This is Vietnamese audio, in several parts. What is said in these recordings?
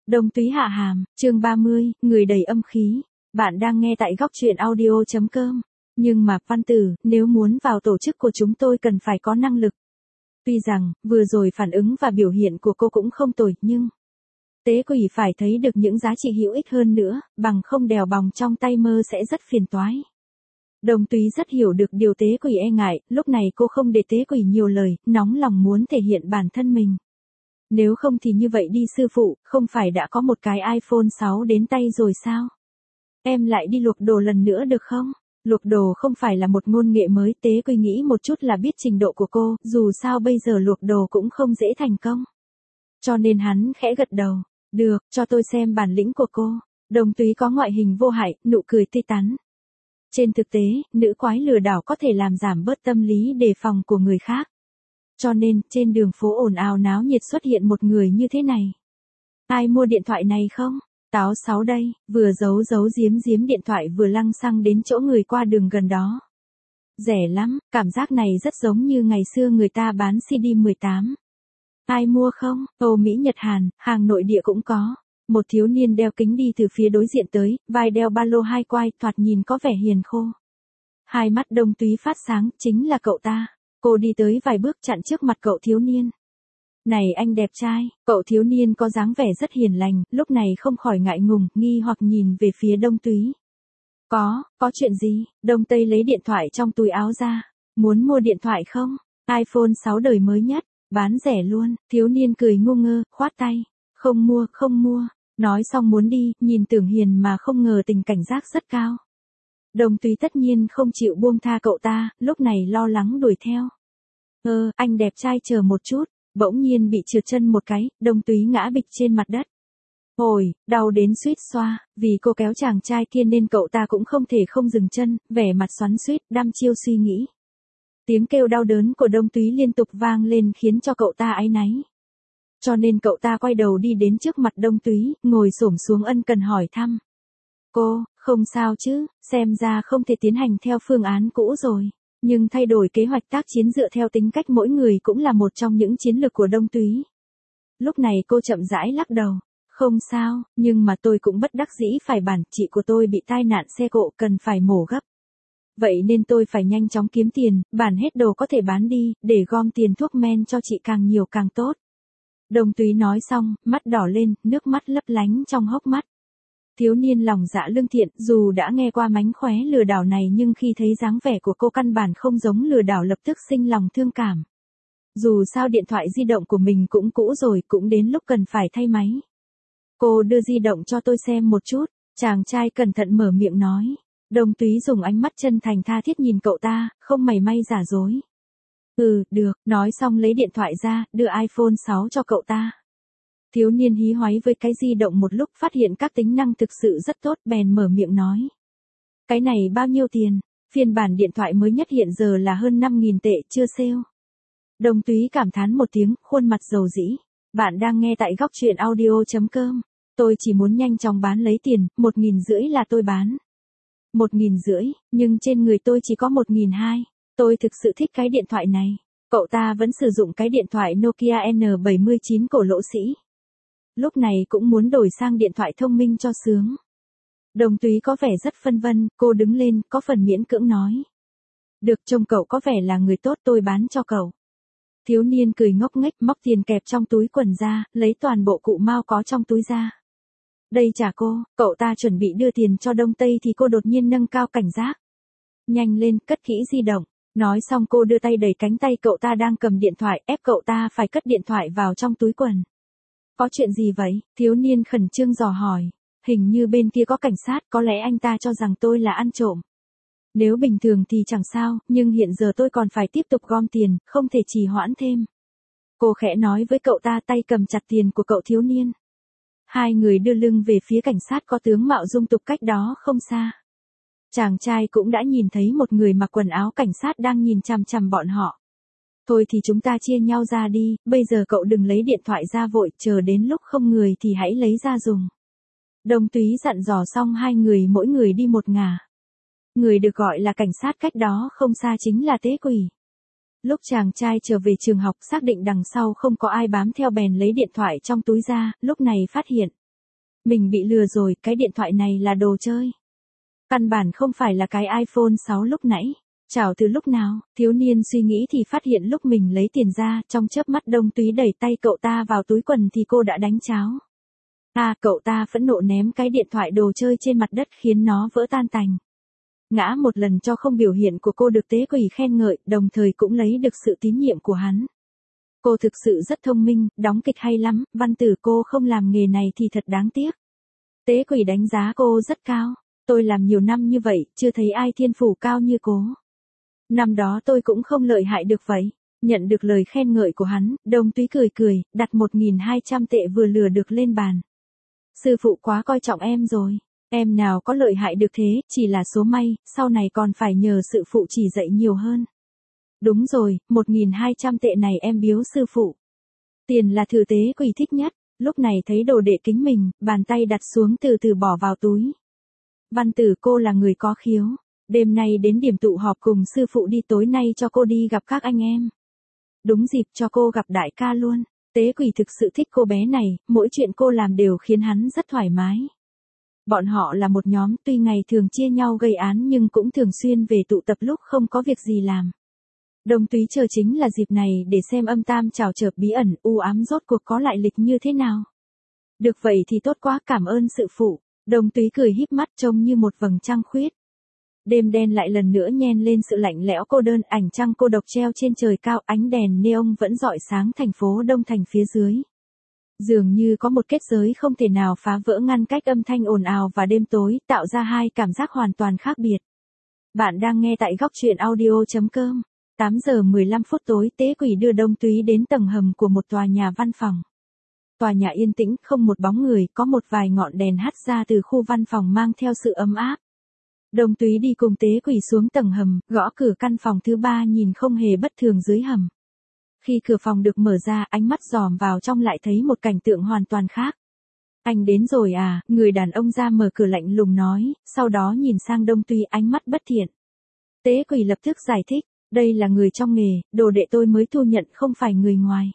Đông Túy hạ hàm, chương 30, người đầy âm khí. Bạn đang nghe tại góc truyện audio.com. Nhưng mà, văn tử, nếu muốn vào tổ chức của chúng tôi cần phải có năng lực. Tuy rằng, vừa rồi phản ứng và biểu hiện của cô cũng không tồi, nhưng tế quỷ phải thấy được những giá trị hữu ích hơn nữa, bằng không đèo bòng trong tay mơ sẽ rất phiền toái. Đồng Túy rất hiểu được điều tế quỷ e ngại, lúc này cô không để tế quỷ nhiều lời, nóng lòng muốn thể hiện bản thân mình. Nếu không thì như vậy đi sư phụ, không phải đã có một cái iPhone 6 đến tay rồi sao? Em lại đi luộc đồ lần nữa được không? Luộc đồ không phải là một ngôn nghệ mới, tế quỷ nghĩ một chút là biết trình độ của cô, dù sao bây giờ luộc đồ cũng không dễ thành công. Cho nên hắn khẽ gật đầu, được, cho tôi xem bản lĩnh của cô. Đồng Túy có ngoại hình vô hại, nụ cười tươi tắn. Trên thực tế, nữ quái lừa đảo có thể làm giảm bớt tâm lý đề phòng của người khác. Cho nên, trên đường phố ồn ào náo nhiệt xuất hiện một người như thế này. Ai mua điện thoại này không? Táo 6 đây, vừa giấu giếm điện thoại vừa lăng xăng đến chỗ người qua đường gần đó. Rẻ lắm, cảm giác này rất giống như ngày xưa người ta bán CD18. Ai mua không? Âu Mỹ Nhật Hàn, hàng nội địa cũng có. Một thiếu niên đeo kính đi từ phía đối diện tới, vai đeo ba lô hai quai, thoạt nhìn có vẻ hiền khô. Hai mắt Đông Túy phát sáng, chính là cậu ta. Cô đi tới vài bước chặn trước mặt cậu thiếu niên. Này anh đẹp trai, cậu thiếu niên có dáng vẻ rất hiền lành, lúc này không khỏi ngại ngùng, nghi hoặc nhìn về phía Đông Túy. Có chuyện gì? Đông Tây lấy điện thoại trong túi áo ra. Muốn mua điện thoại không? iPhone 6 đời mới nhất, bán rẻ luôn. Thiếu niên cười ngu ngơ, khoát tay. Không mua. Nói xong muốn đi, nhìn tưởng hiền mà không ngờ tình cảnh giác rất cao. Đồng Túy tất nhiên không chịu buông tha cậu ta, lúc này lo lắng đuổi theo. Anh đẹp trai chờ một chút, bỗng nhiên bị trượt chân một cái, Đồng Túy ngã bịch trên mặt đất. Ôi, đau đến suýt xoa, vì cô kéo chàng trai kia nên cậu ta cũng không thể không dừng chân, vẻ mặt xoắn xuýt, đăm chiêu suy nghĩ. Tiếng kêu đau đớn của Đông Túy liên tục vang lên khiến cho cậu ta áy náy. Cho nên cậu ta quay đầu đi đến trước mặt Đông Túy, ngồi xổm xuống ân cần hỏi thăm. Cô, không sao chứ, xem ra không thể tiến hành theo phương án cũ rồi. Nhưng thay đổi kế hoạch tác chiến dựa theo tính cách mỗi người cũng là một trong những chiến lược của Đông Túy. Lúc này cô chậm rãi lắc đầu. Không sao, nhưng mà tôi cũng bất đắc dĩ phải bản, chị của tôi bị tai nạn xe cộ cần phải mổ gấp. Vậy nên tôi phải nhanh chóng kiếm tiền, bản hết đồ có thể bán đi, để gom tiền thuốc men cho chị càng nhiều càng tốt. Đồng Túy nói xong, mắt đỏ lên, nước mắt lấp lánh trong hốc mắt. Thiếu niên lòng dạ lương thiện, dù đã nghe qua mánh khóe lừa đảo này nhưng khi thấy dáng vẻ của cô căn bản không giống lừa đảo lập tức sinh lòng thương cảm. Dù sao điện thoại di động của mình cũng cũ rồi, cũng đến lúc cần phải thay máy. Cô đưa di động cho tôi xem một chút, chàng trai cẩn thận mở miệng nói. Đồng Túy dùng ánh mắt chân thành tha thiết nhìn cậu ta, không mảy may giả dối. Được, nói xong lấy điện thoại ra, đưa iPhone 6 cho cậu ta. Thiếu niên hí hoáy với cái di động một lúc phát hiện các tính năng thực sự rất tốt bèn mở miệng nói. Cái này bao nhiêu tiền? Phiên bản điện thoại mới nhất hiện giờ là hơn 5.000 tệ, chưa sale. Đồng Túy cảm thán một tiếng, khuôn mặt dầu dĩ. Bạn đang nghe tại góc truyện audio.com. Tôi chỉ muốn nhanh chóng bán lấy tiền, 1.500 là tôi bán. 1.500, nhưng trên người tôi chỉ có 1.200. Tôi thực sự thích cái điện thoại này. Cậu ta vẫn sử dụng cái điện thoại Nokia N79 cổ lỗ sĩ. Lúc này cũng muốn đổi sang điện thoại thông minh cho sướng. Đồng Túy có vẻ rất phân vân, cô đứng lên, có phần miễn cưỡng nói. Được, trông cậu có vẻ là người tốt, tôi bán cho cậu. Thiếu niên cười ngốc nghếch, móc tiền kẹp trong túi quần ra, lấy toàn bộ cụ mao có trong túi ra. Đây trả cô, cậu ta chuẩn bị đưa tiền cho Đông Tây thì cô đột nhiên nâng cao cảnh giác. Nhanh lên, cất kỹ di động. Nói xong cô đưa tay đẩy cánh tay cậu ta đang cầm điện thoại, ép cậu ta phải cất điện thoại vào trong túi quần. Có chuyện gì vậy? Thiếu niên khẩn trương dò hỏi. Hình như bên kia có cảnh sát, có lẽ anh ta cho rằng tôi là ăn trộm. Nếu bình thường thì chẳng sao, nhưng hiện giờ tôi còn phải tiếp tục gom tiền, không thể trì hoãn thêm. Cô khẽ nói với cậu ta, tay cầm chặt tiền của cậu thiếu niên. Hai người đưa lưng về phía cảnh sát có tướng mạo dung tục cách đó không xa. Chàng trai cũng đã nhìn thấy một người mặc quần áo cảnh sát đang nhìn chằm chằm bọn họ. Thôi thì chúng ta chia nhau ra đi, bây giờ cậu đừng lấy điện thoại ra vội, chờ đến lúc không người thì hãy lấy ra dùng. Đồng Túy dặn dò xong hai người mỗi người đi một ngả. Người được gọi là cảnh sát cách đó không xa chính là tế quỷ. Lúc chàng trai trở về trường học xác định đằng sau không có ai bám theo bèn lấy điện thoại trong túi ra, lúc này phát hiện. Mình bị lừa rồi, cái điện thoại này là đồ chơi. Căn bản không phải là cái iPhone 6 lúc nãy. Chào từ lúc nào, thiếu niên suy nghĩ thì phát hiện lúc mình lấy tiền ra, trong chớp mắt Đông Túy đẩy tay cậu ta vào túi quần thì cô đã đánh cháo. Cậu ta phẫn nộ ném cái điện thoại đồ chơi trên mặt đất khiến nó vỡ tan tành. Ngã một lần cho không biểu hiện của cô được Tế Quỷ khen ngợi, đồng thời cũng lấy được sự tín nhiệm của hắn. Cô thực sự rất thông minh, đóng kịch hay lắm, Văn Tử cô không làm nghề này thì thật đáng tiếc. Tế Quỷ đánh giá cô rất cao. Tôi làm nhiều năm như vậy, chưa thấy ai thiên phú cao như cô. Năm đó tôi cũng không lợi hại được vậy. Nhận được lời khen ngợi của hắn, Đông Túy cười cười, đặt 1.200 tệ vừa lừa được lên bàn. Sư phụ quá coi trọng em rồi. Em nào có lợi hại được thế, chỉ là số may, sau này còn phải nhờ sư phụ chỉ dạy nhiều hơn. Đúng rồi, 1.200 tệ này em biếu sư phụ. Tiền là thứ Tế Quỷ thích nhất. Lúc này thấy đồ đệ kính mình, bàn tay đặt xuống từ từ bỏ vào túi. Văn Tử cô là người có khiếu. Đêm nay đến điểm tụ họp cùng sư phụ đi, tối nay cho cô đi gặp các anh em. Đúng dịp cho cô gặp đại ca luôn. Tế Quỷ thực sự thích cô bé này, mỗi chuyện cô làm đều khiến hắn rất thoải mái. Bọn họ là một nhóm, tuy ngày thường chia nhau gây án nhưng cũng thường xuyên về tụ tập lúc không có việc gì làm. Đông Túy chờ chính là dịp này để xem âm tam trào chợp bí ẩn u ám rốt cuộc có lại lịch như thế nào. Được vậy thì tốt quá, cảm ơn sư phụ. Đông Túy cười híp mắt trông như một vầng trăng khuyết. Đêm đen lại lần nữa nhen lên sự lạnh lẽo cô đơn, ảnh trăng cô độc treo trên trời cao, ánh đèn neon vẫn rọi sáng thành phố Đông Thành phía dưới. Dường như có một kết giới không thể nào phá vỡ ngăn cách âm thanh ồn ào và đêm tối, tạo ra hai cảm giác hoàn toàn khác biệt. Bạn đang nghe tại góc truyện audio.com. 8 giờ 15 phút tối, Tế Quỷ đưa Đông Túy đến tầng hầm của một tòa nhà văn phòng. Tòa nhà yên tĩnh, không một bóng người, có một vài ngọn đèn hắt ra từ khu văn phòng mang theo sự ấm áp. Đông Túy đi cùng Tế Quỷ xuống tầng hầm, gõ cửa căn phòng thứ 3 nhìn không hề bất thường dưới hầm. Khi cửa phòng được mở ra, ánh mắt dòm vào trong lại thấy một cảnh tượng hoàn toàn khác. Anh đến rồi à, người đàn ông ra mở cửa lạnh lùng nói, sau đó nhìn sang Đông Túy ánh mắt bất thiện. Tế Quỷ lập tức giải thích, đây là người trong nghề, đồ đệ tôi mới thu nhận không phải người ngoài.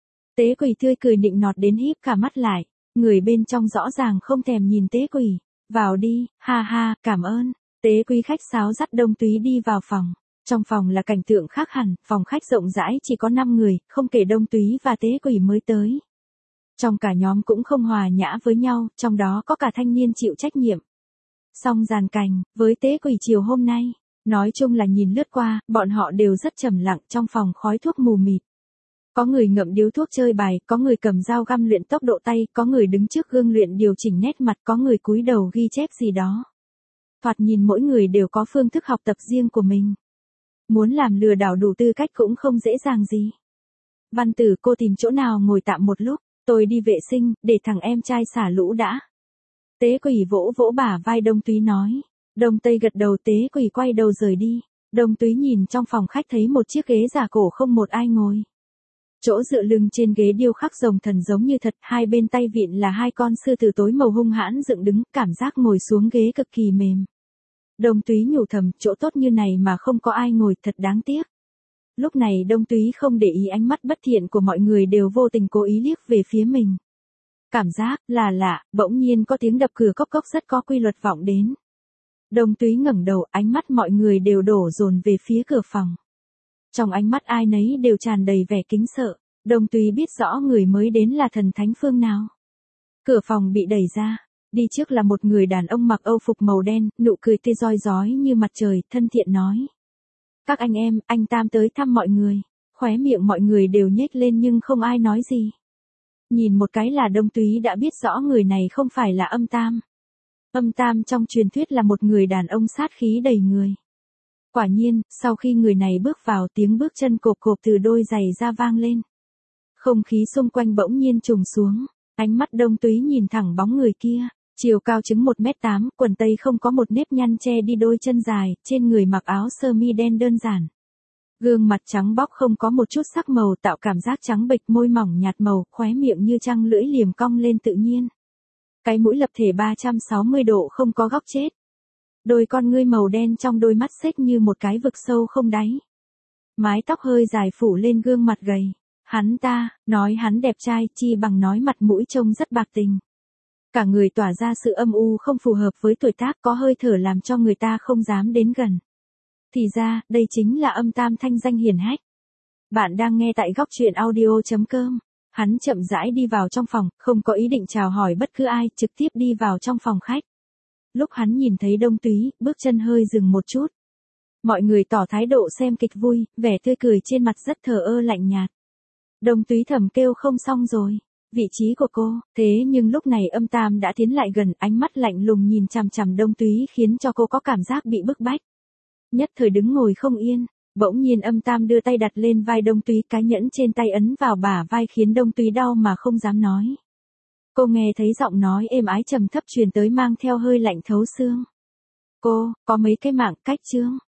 Tế Quỷ tươi cười nịnh nọt đến híp cả mắt lại, người bên trong rõ ràng không thèm nhìn Tế Quỷ. Vào đi, ha ha, cảm ơn. Tế Quỷ khách sáo dắt Đông Túy đi vào phòng. Trong phòng là cảnh tượng khác hẳn, phòng khách rộng rãi chỉ có 5 người, không kể Đông Túy và Tế Quỷ mới tới. Trong cả nhóm cũng không hòa nhã với nhau, trong đó có cả thanh niên chịu trách nhiệm. Song dàn cảnh, với Tế Quỷ chiều hôm nay, nói chung là nhìn lướt qua, bọn họ đều rất trầm lặng, trong phòng khói thuốc mù mịt. Có người ngậm điếu thuốc chơi bài, có người cầm dao găm luyện tốc độ tay, có người đứng trước gương luyện điều chỉnh nét mặt, có người cúi đầu ghi chép gì đó. Thoạt nhìn mỗi người đều có phương thức học tập riêng của mình. Muốn làm lừa đảo đủ tư cách cũng không dễ dàng gì. Văn Tử cô tìm chỗ nào ngồi tạm một lúc, tôi đi vệ sinh, để thằng em trai xả lũ đã. Tế Quỷ vỗ vỗ bả vai Đông Túy nói. Đông Tây gật đầu, Tế Quỷ quay đầu rời đi. Đông Túy nhìn trong phòng khách thấy một chiếc ghế giả cổ không một ai ngồi. Chỗ dựa lưng trên ghế điêu khắc rồng thần giống như thật, hai bên tay vịn là hai con sư tử tối màu hung hãn dựng đứng, cảm giác ngồi xuống ghế cực kỳ mềm. Đông Túy nhủ thầm, chỗ tốt như này mà không có ai ngồi, thật đáng tiếc. Lúc này Đông Túy không để ý ánh mắt bất thiện của mọi người đều vô tình cố ý liếc về phía mình. Cảm giác là lạ, bỗng nhiên có tiếng đập cửa cốc cốc rất có quy luật vọng đến. Đông Túy ngẩng đầu, ánh mắt mọi người đều đổ dồn về phía cửa phòng. Trong ánh mắt ai nấy đều tràn đầy vẻ kính sợ, Đông Túy biết rõ người mới đến là thần thánh phương nào. Cửa phòng bị đẩy ra, đi trước là một người đàn ông mặc âu phục màu đen, nụ cười tươi rói rói như mặt trời, thân thiện nói. Các anh em, anh Tam tới thăm mọi người. Khóe miệng mọi người đều nhếch lên nhưng không ai nói gì. Nhìn một cái là Đông Túy đã biết rõ người này không phải là Âm Tam. Âm Tam trong truyền thuyết là một người đàn ông sát khí đầy người. Quả nhiên, sau khi người này bước vào, tiếng bước chân cộp cộp từ đôi giày ra vang lên. Không khí xung quanh bỗng nhiên trùng xuống, ánh mắt Đông Túy nhìn thẳng bóng người kia, chiều cao chừng 1m8, quần tây không có một nếp nhăn che đi đôi chân dài, trên người mặc áo sơ mi đen đơn giản. Gương mặt trắng bóc không có một chút sắc màu tạo cảm giác trắng bệch, môi mỏng nhạt màu, khóe miệng như trăng lưỡi liềm cong lên tự nhiên. Cái mũi lập thể 360 độ không có góc chết. Đôi con ngươi màu đen trong đôi mắt xếch như một cái vực sâu không đáy. Mái tóc hơi dài phủ lên gương mặt gầy. Hắn ta, nói hắn đẹp trai chi bằng nói mặt mũi trông rất bạc tình. Cả người tỏa ra sự âm u không phù hợp với tuổi tác, có hơi thở làm cho người ta không dám đến gần. Thì ra, đây chính là âm tam thanh danh hiển hách. Bạn đang nghe tại góc chuyện audio.com. Hắn chậm rãi đi vào trong phòng, không có ý định chào hỏi bất cứ ai, trực tiếp đi vào trong phòng khách. Lúc hắn nhìn thấy Đông Túy, bước chân hơi dừng một chút. Mọi người tỏ thái độ xem kịch vui, vẻ tươi cười trên mặt rất thờ ơ lạnh nhạt. Đông Túy thầm kêu không xong rồi. Vị trí của cô, thế nhưng lúc này âm tam đã tiến lại gần, ánh mắt lạnh lùng nhìn chằm chằm Đông Túy khiến cho cô có cảm giác bị bức bách. Nhất thời đứng ngồi không yên, bỗng nhiên âm tam đưa tay đặt lên vai Đông Túy, cái nhẫn trên tay ấn vào bả vai khiến Đông Túy đau mà không dám nói. Cô nghe thấy giọng nói êm ái trầm thấp truyền tới mang theo hơi lạnh thấu xương. Cô, có mấy cái mạng cách chương.